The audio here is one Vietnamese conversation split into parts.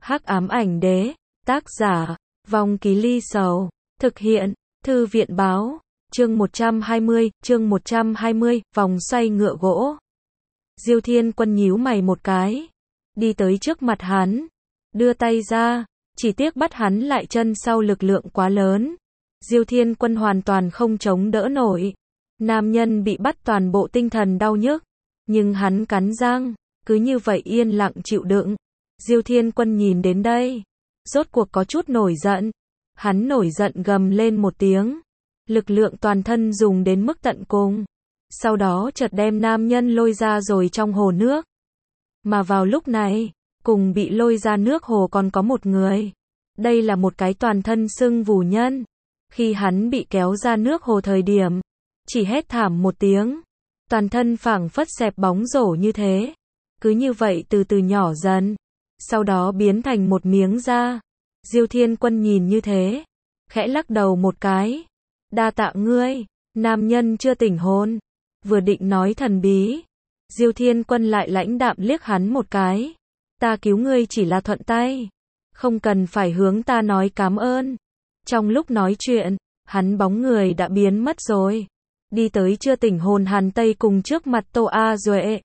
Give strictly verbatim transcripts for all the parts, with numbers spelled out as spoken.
Hắc ám ảnh đế, tác giả, Vong Ký Ly Sầu, thực hiện, Thư viện báo, chương một trăm hai mươi, chương một trăm hai mươi, vòng xoay ngựa gỗ. Diêu Thiên Quân nhíu mày một cái, đi tới trước mặt hắn, đưa tay ra, chỉ tiếc bắt hắn lại chân sau lực lượng quá lớn. Diêu Thiên Quân hoàn toàn không chống đỡ nổi. Nam nhân bị bắt toàn bộ tinh thần đau nhức, nhưng hắn cắn răng, cứ như vậy yên lặng chịu đựng. Diêu Thiên Quân nhìn đến đây, rốt cuộc có chút nổi giận. Hắn nổi giận gầm lên một tiếng, lực lượng toàn thân dùng đến mức tận cùng. Sau đó chợt đem nam nhân lôi ra rồi trong hồ nước. Mà vào lúc này, cùng bị lôi ra nước hồ còn có một người. Đây là một cái toàn thân sưng vù nhân. Khi hắn bị kéo ra nước hồ thời điểm, chỉ hét thảm một tiếng, toàn thân phảng phất xẹp bóng rổ như thế. Cứ như vậy từ từ nhỏ dần, sau đó biến thành một miếng da. Diêu Thiên Quân nhìn như thế, khẽ lắc đầu một cái. Đa tạ ngươi. Nam nhân chưa tỉnh hồn, vừa định nói thần bí, Diêu Thiên Quân lại lãnh đạm liếc hắn một cái. Ta cứu ngươi chỉ là thuận tay, không cần phải hướng ta nói cảm ơn. Trong lúc nói chuyện, hắn bóng người đã biến mất rồi, đi tới chưa tỉnh hồn Hàn Tây cùng trước mặt Tô A Duệ.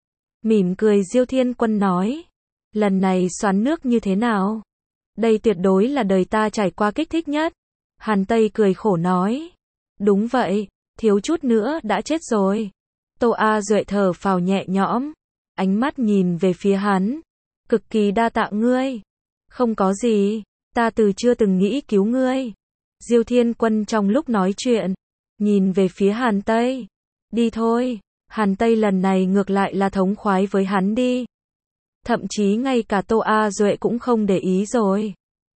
Mỉm cười Diêu Thiên Quân nói, lần này xoắn nước như thế nào? Đây tuyệt đối là đời ta trải qua kích thích nhất. Hàn Tây cười khổ nói, đúng vậy, thiếu chút nữa đã chết rồi. Tô A Duệ thở phào nhẹ nhõm, ánh mắt nhìn về phía hắn, cực kỳ đa tạ ngươi. Không có gì, ta từ chưa từng nghĩ cứu ngươi. Diêu Thiên Quân trong lúc nói chuyện, nhìn về phía Hàn Tây. Đi thôi, Hàn Tây lần này ngược lại là thống khoái với hắn đi. Thậm chí ngay cả Tô A Duệ cũng không để ý rồi.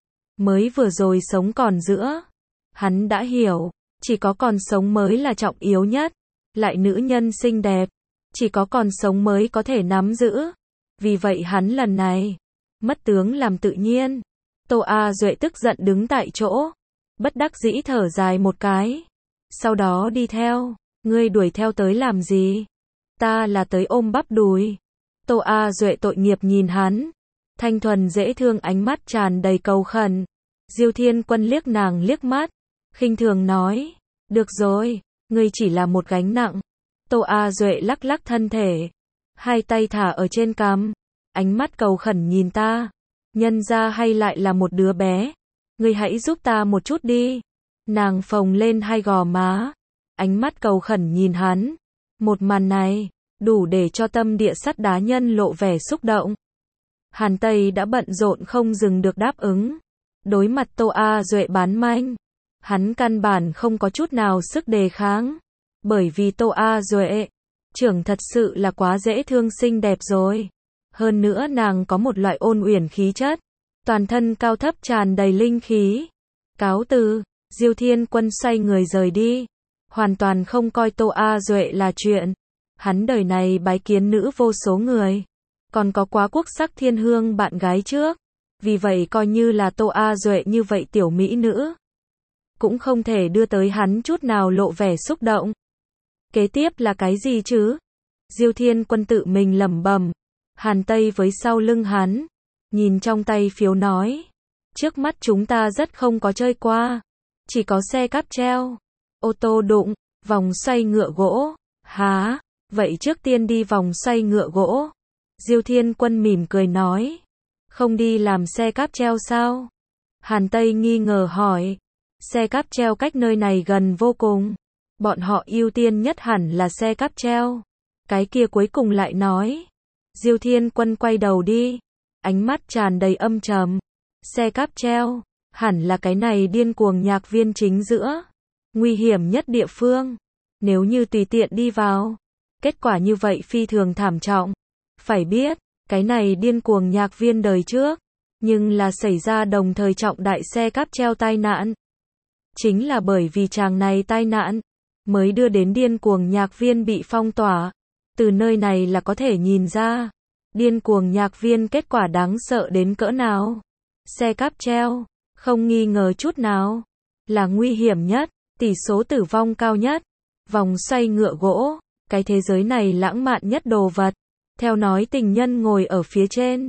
Mới vừa rồi sống còn giữa, hắn đã hiểu, chỉ có còn sống mới là trọng yếu nhất. Lại nữ nhân xinh đẹp, chỉ có còn sống mới có thể nắm giữ. Vì vậy hắn lần này, mất tướng làm tự nhiên. Tô A Duệ tức giận đứng tại chỗ, bất đắc dĩ thở dài một cái. Sau đó đi theo, ngươi đuổi theo tới làm gì? Ta là tới ôm bắp đùi. Tô A Duệ tội nghiệp nhìn hắn, thanh thuần dễ thương ánh mắt tràn đầy cầu khẩn. Diêu Thiên Quân liếc nàng liếc mắt, khinh thường nói, được rồi, ngươi chỉ là một gánh nặng. Tô A Duệ lắc lắc thân thể, hai tay thả ở trên cằm, ánh mắt cầu khẩn nhìn ta. Nhân ra hay lại là một đứa bé, ngươi hãy giúp ta một chút đi. Nàng phồng lên hai gò má, ánh mắt cầu khẩn nhìn hắn. Một màn này, đủ để cho tâm địa sắt đá nhân lộ vẻ xúc động. Hàn Tây đã bận rộn không dừng được đáp ứng. Đối mặt Tô A Duệ bán manh, hắn căn bản không có chút nào sức đề kháng. Bởi vì Tô A Duệ, trưởng thật sự là quá dễ thương xinh đẹp rồi. Hơn nữa nàng có một loại ôn uyển khí chất, toàn thân cao thấp tràn đầy linh khí. Cáo từ, Diêu Thiên Quân xoay người rời đi, hoàn toàn không coi Tô A Duệ là chuyện. Hắn đời này bái kiến nữ vô số người, còn có quá quốc sắc thiên hương bạn gái trước. Vì vậy coi như là Tô A Duệ như vậy tiểu mỹ nữ, cũng không thể đưa tới hắn chút nào lộ vẻ xúc động. Kế tiếp là cái gì chứ? Diêu Thiên Quân tự mình lẩm bẩm. Hàn Tây với sau lưng hắn, nhìn trong tay phiếu nói, trước mắt chúng ta rất không có chơi qua, chỉ có xe cáp treo, ô tô đụng, vòng xoay ngựa gỗ. Hả? Vậy trước tiên đi vòng xoay ngựa gỗ. Diêu Thiên Quân mỉm cười nói, không đi làm xe cáp treo sao? Hàn Tây nghi ngờ hỏi, xe cáp treo cách nơi này gần vô cùng, bọn họ ưu tiên nhất hẳn là xe cáp treo. Cái kia cuối cùng lại nói. Diêu Thiên Quân quay đầu đi, ánh mắt tràn đầy âm trầm. Xe cáp treo, hẳn là cái này điên cuồng nhạc viên chính giữa, nguy hiểm nhất địa phương. Nếu như tùy tiện đi vào, kết quả như vậy phi thường thảm trọng. Phải biết, cái này điên cuồng nhạc viên đời trước, nhưng là xảy ra đồng thời trọng đại xe cáp treo tai nạn. Chính là bởi vì chàng này tai nạn, mới đưa đến điên cuồng nhạc viên bị phong tỏa. Từ nơi này là có thể nhìn ra, điên cuồng nhạc viên kết quả đáng sợ đến cỡ nào. Xe cáp treo, không nghi ngờ chút nào, là nguy hiểm nhất, tỷ số tử vong cao nhất. Vòng xoay ngựa gỗ, cái thế giới này lãng mạn nhất đồ vật. Theo nói tình nhân ngồi ở phía trên,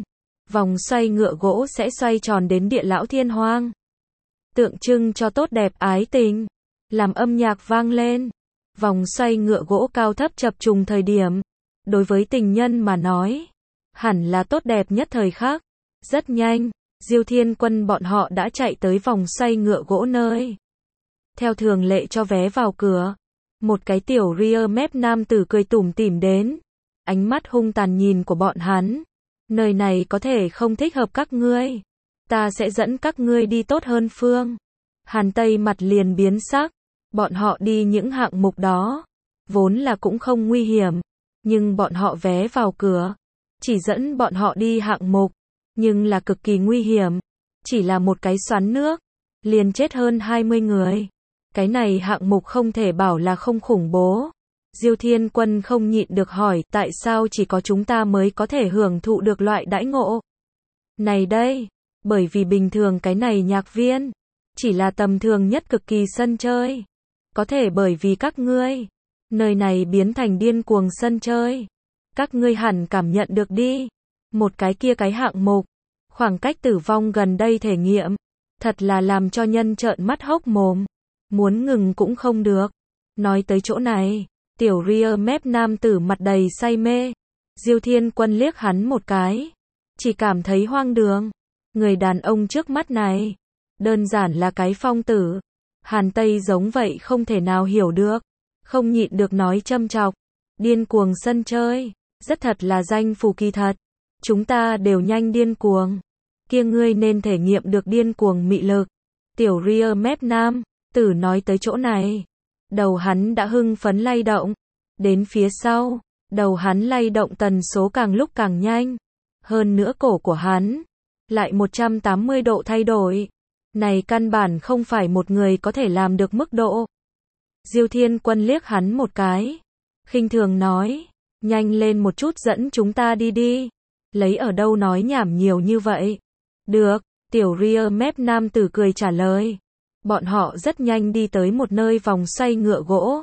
vòng xoay ngựa gỗ sẽ xoay tròn đến địa lão thiên hoang. Tượng trưng cho tốt đẹp ái tình. Làm âm nhạc vang lên. Vòng xoay ngựa gỗ cao thấp chập trùng thời điểm. Đối với tình nhân mà nói, hẳn là tốt đẹp nhất thời khắc. Rất nhanh, Diêu Thiên Quân bọn họ đã chạy tới vòng xoay ngựa gỗ nơi. Theo thường lệ cho vé vào cửa. Một cái tiểu ria mép nam tử cười tủm tỉm đến. Ánh mắt hung tàn nhìn của bọn hắn. Nơi này có thể không thích hợp các ngươi. Ta sẽ dẫn các ngươi đi tốt hơn phương. Hàn Tây mặt liền biến sắc. Bọn họ đi những hạng mục đó. Vốn là cũng không nguy hiểm. Nhưng bọn họ vé vào cửa. Chỉ dẫn bọn họ đi hạng mục. Nhưng là cực kỳ nguy hiểm. Chỉ là một cái xoắn nước. Liền chết hơn hai mươi người. Cái này hạng mục không thể bảo là không khủng bố. Diêu Thiên Quân không nhịn được hỏi tại sao chỉ có chúng ta mới có thể hưởng thụ được loại đãi ngộ này đây. Bởi vì bình thường cái này nhạc viên chỉ là tầm thường nhất cực kỳ sân chơi. Có thể bởi vì các ngươi nơi này biến thành điên cuồng sân chơi. Các ngươi hẳn cảm nhận được đi. Một cái kia cái hạng mục khoảng cách tử vong gần đây thể nghiệm. Thật là làm cho nhân trợn mắt hốc mồm. Muốn ngừng cũng không được. Nói tới chỗ này, tiểu ria mép nam tử mặt đầy say mê. Diêu Thiên Quân liếc hắn một cái. Chỉ cảm thấy hoang đường. Người đàn ông trước mắt này, đơn giản là cái phong tử. Hàn Tây giống vậy không thể nào hiểu được. Không nhịn được nói châm chọc. Điên cuồng sân chơi. Rất thật là danh phù kỳ thật. Chúng ta đều nhanh điên cuồng. Kia ngươi nên thể nghiệm được điên cuồng mị lực. Tiểu ria mép nam tử nói tới chỗ này. Đầu hắn đã hưng phấn lay động. Đến phía sau, đầu hắn lay động tần số càng lúc càng nhanh. Hơn nữa cổ của hắn lại một trăm tám mươi độ thay đổi. Này căn bản không phải một người có thể làm được mức độ. Diêu Thiên Quân liếc hắn một cái. Khinh thường nói. Nhanh lên một chút dẫn chúng ta đi đi. Lấy ở đâu nói nhảm nhiều như vậy. Được, tiểu ria mép nam tử cười trả lời. Bọn họ rất nhanh đi tới một nơi vòng xoay ngựa gỗ.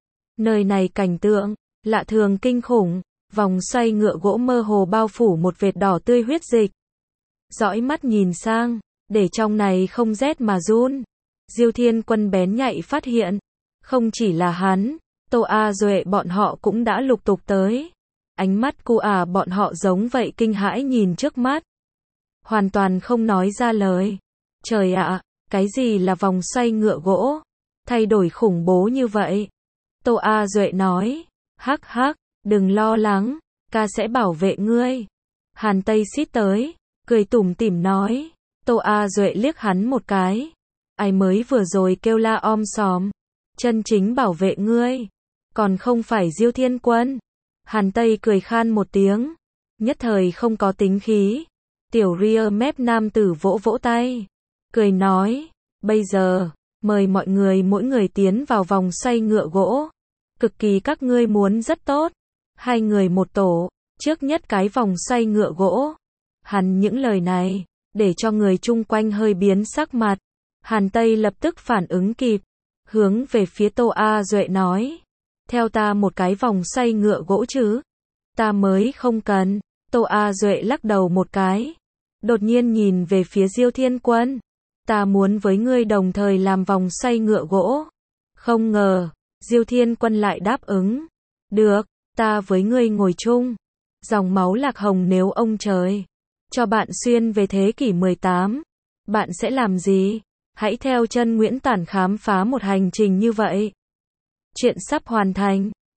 Nơi này cảnh tượng lạ thường kinh khủng. Vòng xoay ngựa gỗ mơ hồ bao phủ một vệt đỏ tươi huyết dịch. Dõi mắt nhìn sang, để trong này không rét mà run. Diêu Thiên Quân bén nhạy phát hiện, không chỉ là hắn, Tô A Duệ bọn họ cũng đã lục tục tới. Ánh mắt cu à bọn họ giống vậy kinh hãi nhìn trước mắt. Hoàn toàn không nói ra lời. Trời ạ, cái gì là vòng xoay ngựa gỗ? Thay đổi khủng bố như vậy. Tô A Duệ nói, hắc hắc, đừng lo lắng, ca sẽ bảo vệ ngươi. Hàn Tây xít tới, cười tủm tỉm nói. Tô A Duệ liếc hắn một cái. Ai mới vừa rồi kêu la om sòm. Chân chính bảo vệ ngươi. Còn không phải Diêu Thiên Quân. Hàn Tây cười khan một tiếng. Nhất thời không có tính khí. Tiểu ria mép nam tử vỗ vỗ tay. Cười nói. Bây giờ, mời mọi người mỗi người tiến vào vòng xoay ngựa gỗ. Cực kỳ các ngươi muốn rất tốt. Hai người một tổ. Trước nhất cái vòng xoay ngựa gỗ. Hắn những lời này, để cho người chung quanh hơi biến sắc mặt. Hàn Tây lập tức phản ứng kịp. Hướng về phía Tô A Duệ nói. Theo ta một cái vòng xoay ngựa gỗ chứ. Ta mới không cần. Tô A Duệ lắc đầu một cái. Đột nhiên nhìn về phía Diêu Thiên Quân. Ta muốn với ngươi đồng thời làm vòng xoay ngựa gỗ. Không ngờ, Diêu Thiên Quân lại đáp ứng. Được, ta với ngươi ngồi chung. Dòng máu lạc hồng nếu ông trời cho bạn xuyên về thế kỷ mười tám. Bạn sẽ làm gì? Hãy theo chân Nguyễn Tản khám phá một hành trình như vậy. Chuyện sắp hoàn thành.